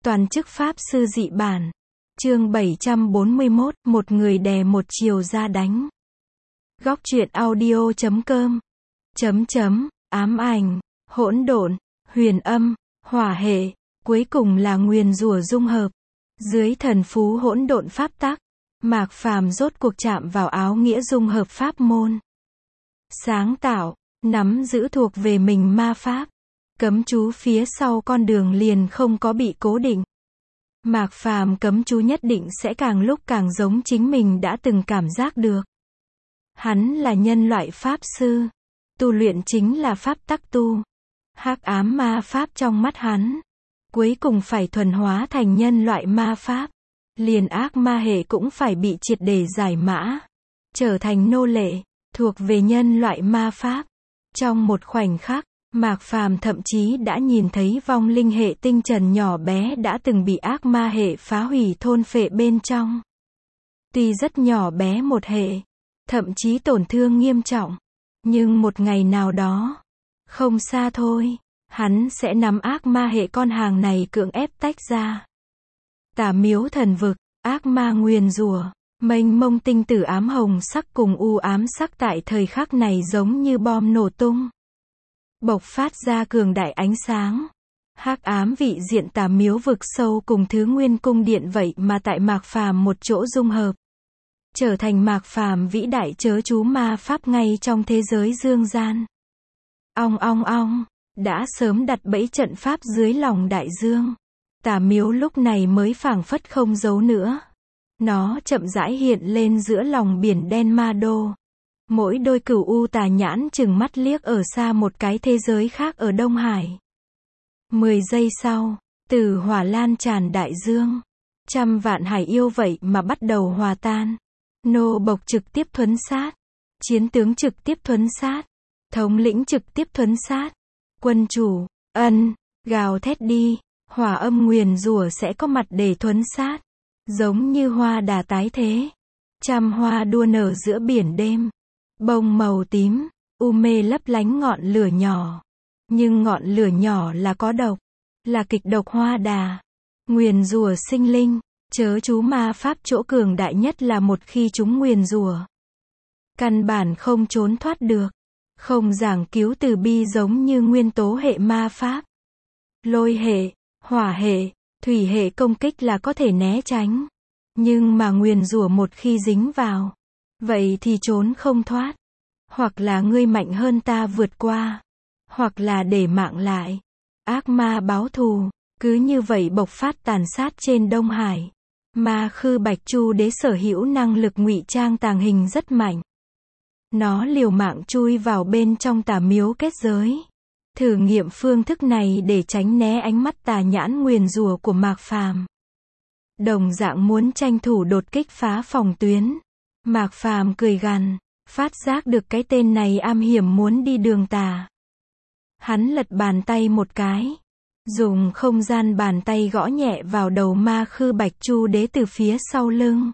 Toàn chức Pháp Sư Dị Bản. Chương 741, một người đè một chiều ra đánh. Góc truyện audio.com. Ám ảnh, hỗn độn, huyền âm, hỏa hệ, cuối cùng là nguyền rủa dung hợp. Dưới thần phú hỗn độn pháp tắc, Mạc Phàm rốt cuộc chạm vào áo nghĩa dung hợp pháp môn. Sáng tạo, nắm giữ thuộc về mình ma pháp. Cấm chú phía sau con đường liền không có bị cố định. Mạc Phàm cấm chú nhất định sẽ càng lúc càng giống chính mình đã từng cảm giác được. Hắn là nhân loại pháp sư. Tu luyện chính là pháp tắc tu. Hắc ám ma pháp trong mắt hắn, cuối cùng phải thuần hóa thành nhân loại ma pháp. Liền ác ma hệ cũng phải bị triệt để giải mã. Trở thành nô lệ, thuộc về nhân loại ma pháp. Trong một khoảnh khắc, Mạc Phàm thậm chí đã nhìn thấy vong linh hệ tinh trần nhỏ bé đã từng bị ác ma hệ phá hủy thôn phệ bên trong. Tuy rất nhỏ bé một hệ, thậm chí tổn thương nghiêm trọng, nhưng một ngày nào đó, không xa thôi, hắn sẽ nắm ác ma hệ con hàng này cưỡng ép tách ra. Tà miếu thần vực, ác ma nguyền rủa, mênh mông tinh tử ám hồng sắc cùng u ám sắc tại thời khắc này giống như bom nổ tung. Bộc phát ra cường đại ánh sáng. Hắc ám vị diện tà miếu vực sâu cùng thứ nguyên cung điện vậy mà tại Mạc Phàm một chỗ dung hợp. Trở thành Mạc Phàm vĩ đại chớ chú ma pháp ngay trong thế giới dương gian. Ong ong ong, đã sớm đặt bẫy trận pháp dưới lòng đại dương. Tà miếu lúc này mới phảng phất không giấu nữa. Nó chậm rãi hiện lên giữa lòng biển đen ma đô. Mỗi đôi cửu u tà nhãn chừng mắt liếc ở xa một cái thế giới khác ở Đông Hải. 10 giây sau, tử hỏa lan tràn đại dương. Trăm vạn hải yêu vậy mà bắt đầu hòa tan. Nô bộc trực tiếp thuấn sát. Chiến tướng trực tiếp thuấn sát. Thống lĩnh trực tiếp thuấn sát. Quân chủ, gào thét đi. Hỏa âm nguyền rủa sẽ có mặt để thuấn sát. Giống như hoa đà tái thế. Trăm hoa đua nở giữa biển đêm. Bông màu tím, u mê lấp lánh ngọn lửa nhỏ. Nhưng ngọn lửa nhỏ là có độc. Là kịch độc hoa đà. Nguyền rủa sinh linh. Chớ chú ma pháp chỗ cường đại nhất là một khi chúng nguyền rủa, căn bản không trốn thoát được. Không giảng cứu từ bi giống như nguyên tố hệ ma pháp. Lôi hệ, hỏa hệ, thủy hệ công kích là có thể né tránh. Nhưng mà nguyền rủa một khi dính vào, vậy thì trốn không thoát. Hoặc là ngươi mạnh hơn ta vượt qua, hoặc là để mạng lại. Ác ma báo thù, cứ như vậy bộc phát tàn sát trên Đông Hải. Ma khư Bạch Chu Đế sở hữu năng lực ngụy trang tàng hình rất mạnh. Nó liều mạng chui vào bên trong tà miếu kết giới. Thử nghiệm phương thức này để tránh né ánh mắt tà nhãn nguyền rủa của Mạc Phàm. Đồng dạng muốn tranh thủ đột kích phá phòng tuyến. Mạc Phàm cười gằn, phát giác được cái tên này am hiểm muốn đi đường tà. Hắn lật bàn tay một cái, dùng không gian bàn tay gõ nhẹ vào đầu Ma khư Bạch Chu Đế từ phía sau lưng.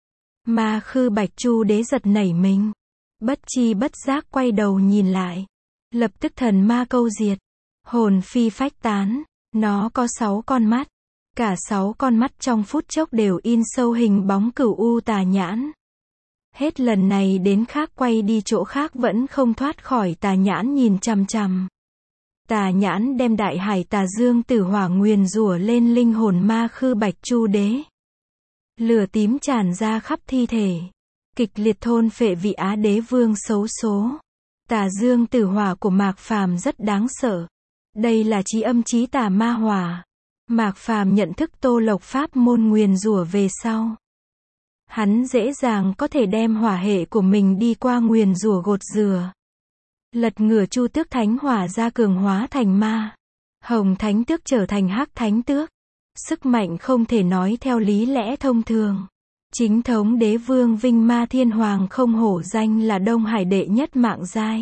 Ma khư Bạch Chu Đế giật nảy mình, bất chi bất giác quay đầu nhìn lại, lập tức thần ma câu diệt, hồn phi phách tán. Nó có 6 con mắt, cả 6 con mắt trong phút chốc đều in sâu hình bóng cửu u tà nhãn. Hết lần này đến khác quay đi chỗ khác vẫn không thoát khỏi tà nhãn nhìn chằm chằm. Tà nhãn đem đại hải tà dương tử hỏa nguyền rủa lên linh hồn Ma khư Bạch Chu Đế. Lửa tím tràn ra khắp thi thể, kịch liệt thôn phệ vị Á Đế vương xấu số. Tà dương tử hỏa của Mạc Phàm rất đáng sợ. Đây là chí âm chí tà ma hỏa. Mạc Phàm nhận thức tô lộc pháp môn nguyền rủa về sau, hắn dễ dàng có thể đem hỏa hệ của mình đi qua nguyền rủa gột rửa. Lật ngửa Chu Tước Thánh Hỏa ra cường hóa thành ma. Hồng Thánh Tước trở thành Hắc Thánh Tước. Sức mạnh không thể nói theo lý lẽ thông thường. Chính thống đế vương Vinh Ma Thiên Hoàng không hổ danh là Đông Hải đệ nhất mạng giai.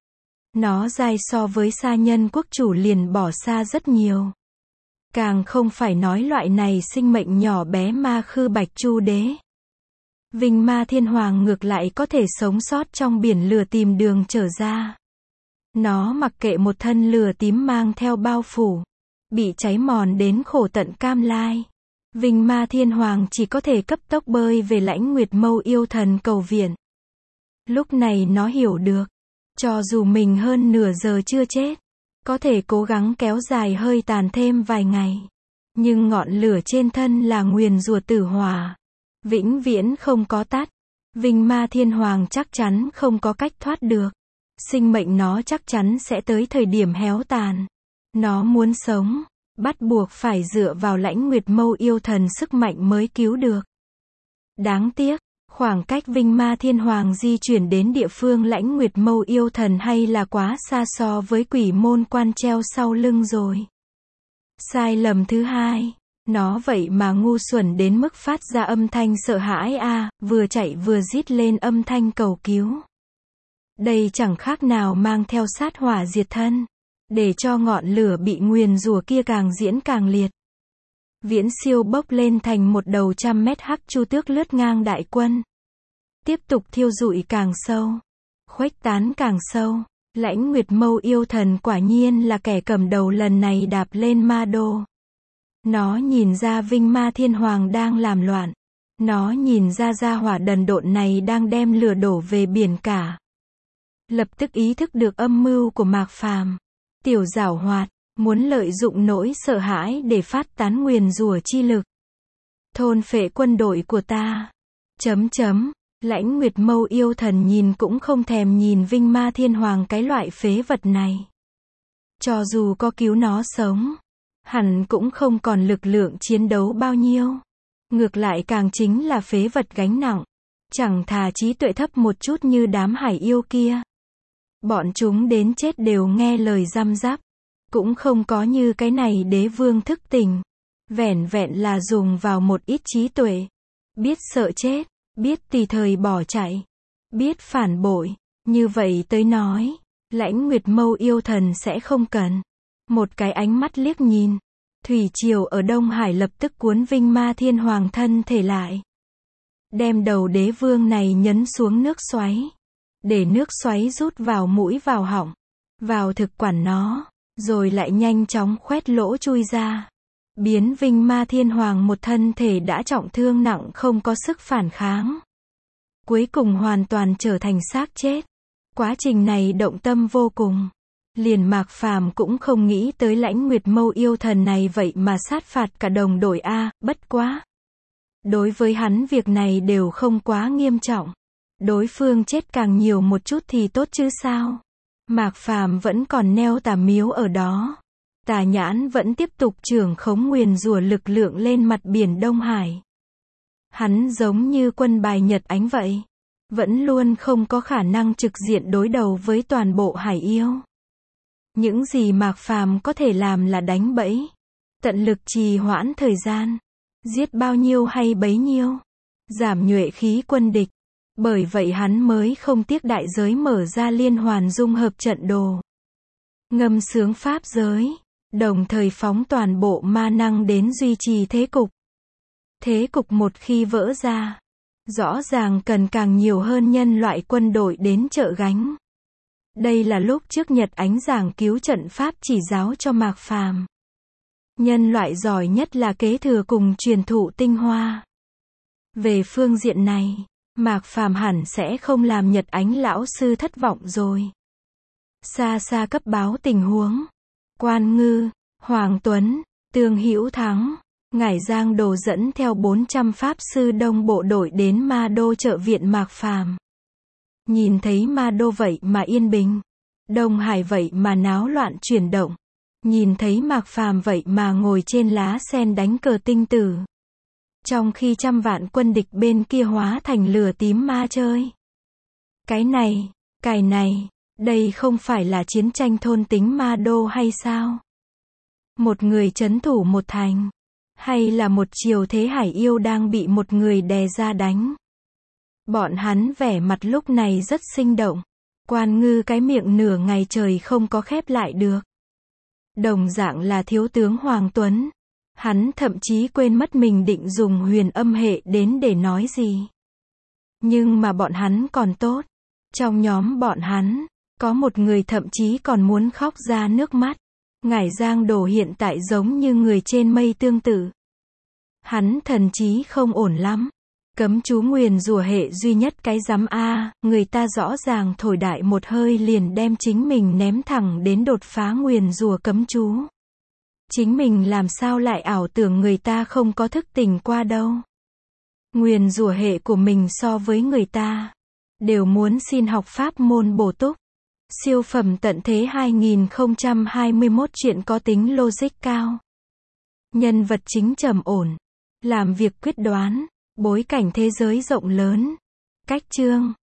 Nó giai so với Sa Nhân quốc chủ liền bỏ xa rất nhiều. Càng không phải nói loại này sinh mệnh nhỏ bé Ma khư Bạch Chu Đế. Vinh Ma Thiên Hoàng ngược lại có thể sống sót trong biển lửa tìm đường trở ra. Nó mặc kệ một thân lửa tím mang theo bao phủ. bị cháy mòn đến khổ tận cam lai. Vinh Ma Thiên Hoàng chỉ có thể cấp tốc bơi về Lãnh Nguyệt Mâu yêu thần cầu viện. Lúc này nó hiểu được, cho dù mình hơn nửa giờ chưa chết, có thể cố gắng kéo dài hơi tàn thêm vài ngày, nhưng ngọn lửa trên thân là nguyền rủa tử hỏa, vĩnh viễn không có tắt. Vinh Ma Thiên Hoàng chắc chắn không có cách thoát được. Sinh mệnh nó chắc chắn sẽ tới thời điểm héo tàn. Nó muốn sống, bắt buộc phải dựa vào Lãnh Nguyệt Mâu yêu thần sức mạnh mới cứu được. Đáng tiếc, khoảng cách Vinh Ma Thiên Hoàng di chuyển đến địa phương Lãnh Nguyệt Mâu yêu thần hay là quá xa so với Quỷ Môn Quan treo sau lưng rồi. Sai lầm thứ hai, nó vậy mà ngu xuẩn đến mức phát ra âm thanh sợ hãi vừa chạy vừa rít lên âm thanh cầu cứu. Đây chẳng khác nào mang theo sát hỏa diệt thân, để cho ngọn lửa bị nguyền rủa kia càng diễn càng liệt. Viễn Siêu bốc lên thành một đầu 100 mét hắc chu tước lướt ngang đại quân. Tiếp tục thiêu rụi càng sâu, khuếch tán càng sâu. Lãnh Nguyệt Mâu yêu thần quả nhiên là kẻ cầm đầu lần này đạp lên ma đô. Nó nhìn ra Vinh Ma Thiên Hoàng đang làm loạn. Nó nhìn ra gia hỏa đần độn này đang đem lửa đổ về biển cả. Lập tức ý thức được âm mưu của Mạc Phàm. Tiểu giảo hoạt, muốn lợi dụng nỗi sợ hãi để phát tán nguyền rủa chi lực. Thôn phệ quân đội của ta. Lãnh Nguyệt Mâu yêu thần nhìn cũng không thèm nhìn Vinh Ma Thiên Hoàng cái loại phế vật này. Cho dù có cứu nó sống, hẳn cũng không còn lực lượng chiến đấu bao nhiêu. Ngược lại càng chính là phế vật gánh nặng. Chẳng thà trí tuệ thấp một chút như đám hải yêu kia. Bọn chúng đến chết đều nghe lời răm rắp. Cũng không có như cái này đế vương thức tỉnh. Vẻn vẹn là dùng vào một ít trí tuệ. Biết sợ chết, biết tùy thời bỏ chạy, biết phản bội. Như vậy tới nói, Lãnh Nguyệt Mâu yêu thần sẽ không cần. Một cái ánh mắt liếc nhìn. Thủy triều ở Đông Hải lập tức cuốn Vinh Ma Thiên Hoàng thân thể lại. Đem đầu đế vương này nhấn xuống nước xoáy. Để nước xoáy rút vào mũi vào họng. Vào thực quản nó. Rồi lại nhanh chóng khoét lỗ chui ra. Biến Vinh Ma Thiên Hoàng một thân thể đã trọng thương nặng không có sức phản kháng. Cuối cùng hoàn toàn trở thành xác chết. Quá trình này động tâm vô cùng. Liền Mạc Phàm cũng không nghĩ tới Lãnh Nguyệt Mâu yêu thần này vậy mà sát phạt cả đồng đội bất quá. Đối với hắn việc này đều không quá nghiêm trọng. Đối phương chết càng nhiều một chút thì tốt chứ sao. Mạc Phàm vẫn còn neo tà miếu ở đó. Tà nhãn vẫn tiếp tục trưởng khống nguyền rủa lực lượng lên mặt biển Đông Hải. Hắn giống như quân bài Nhật Ánh vậy. Vẫn luôn không có khả năng trực diện đối đầu với toàn bộ hải yêu. Những gì Mạc Phàm có thể làm là đánh bẫy. Tận lực trì hoãn thời gian. Giết bao nhiêu hay bấy nhiêu. Giảm nhuệ khí quân địch. Bởi vậy hắn mới không tiếc đại giới mở ra liên hoàn dung hợp trận đồ. Ngâm sướng pháp giới. Đồng thời phóng toàn bộ ma năng đến duy trì thế cục. Thế cục một khi vỡ ra, rõ ràng cần càng nhiều hơn nhân loại quân đội đến trợ gánh. Đây là lúc trước Nhật Ánh giảng cứu trận pháp chỉ giáo cho Mạc Phàm. Nhân loại giỏi nhất là kế thừa cùng truyền thụ tinh hoa. Về phương diện này, Mạc Phàm hẳn sẽ không làm Nhật Ánh lão sư thất vọng rồi. Xa xa cấp báo tình huống. Quan Ngư, Hoàng Tuấn, Tương Hữu Thắng, Ngải Giang Đồ dẫn theo 400 pháp sư đông bộ đội đến Ma Đô trợ viện Mạc Phàm. Nhìn thấy Ma Đô vậy mà yên bình, Đông Hải vậy mà náo loạn chuyển động, nhìn thấy Mạc Phàm vậy mà ngồi trên lá sen đánh cờ tinh tử. Trong khi trăm vạn quân địch bên kia hóa thành lửa tím ma chơi. Cái này, đây không phải là chiến tranh thôn tính Ma Đô hay sao? Một người trấn thủ một thành, hay là một triều thế hải yêu đang bị một người đè ra đánh? Bọn hắn vẻ mặt lúc này rất sinh động. Quan Ngư cái miệng nửa ngày trời không có khép lại được. Đồng dạng là thiếu tướng Hoàng Tuấn. Hắn thậm chí quên mất mình định dùng huyền âm hệ đến để nói gì. Nhưng mà bọn hắn còn tốt. Trong nhóm bọn hắn, có một người thậm chí còn muốn khóc ra nước mắt. Ngải Giang Đồ hiện tại giống như người trên mây tương tự. Hắn thần trí không ổn lắm. Cấm chú nguyền rủa hệ duy nhất cái rắm a, người ta rõ ràng thổi đại một hơi liền đem chính mình ném thẳng đến đột phá nguyền rủa cấm chú. Chính mình làm sao lại ảo tưởng người ta không có thức tỉnh qua đâu. Nguyền rủa hệ của mình so với người ta đều muốn xin học pháp môn bổ túc. Siêu phẩm tận thế 2021 truyện có tính logic cao. Nhân vật chính trầm ổn, làm việc quyết đoán, bối cảnh thế giới rộng lớn. Cách chương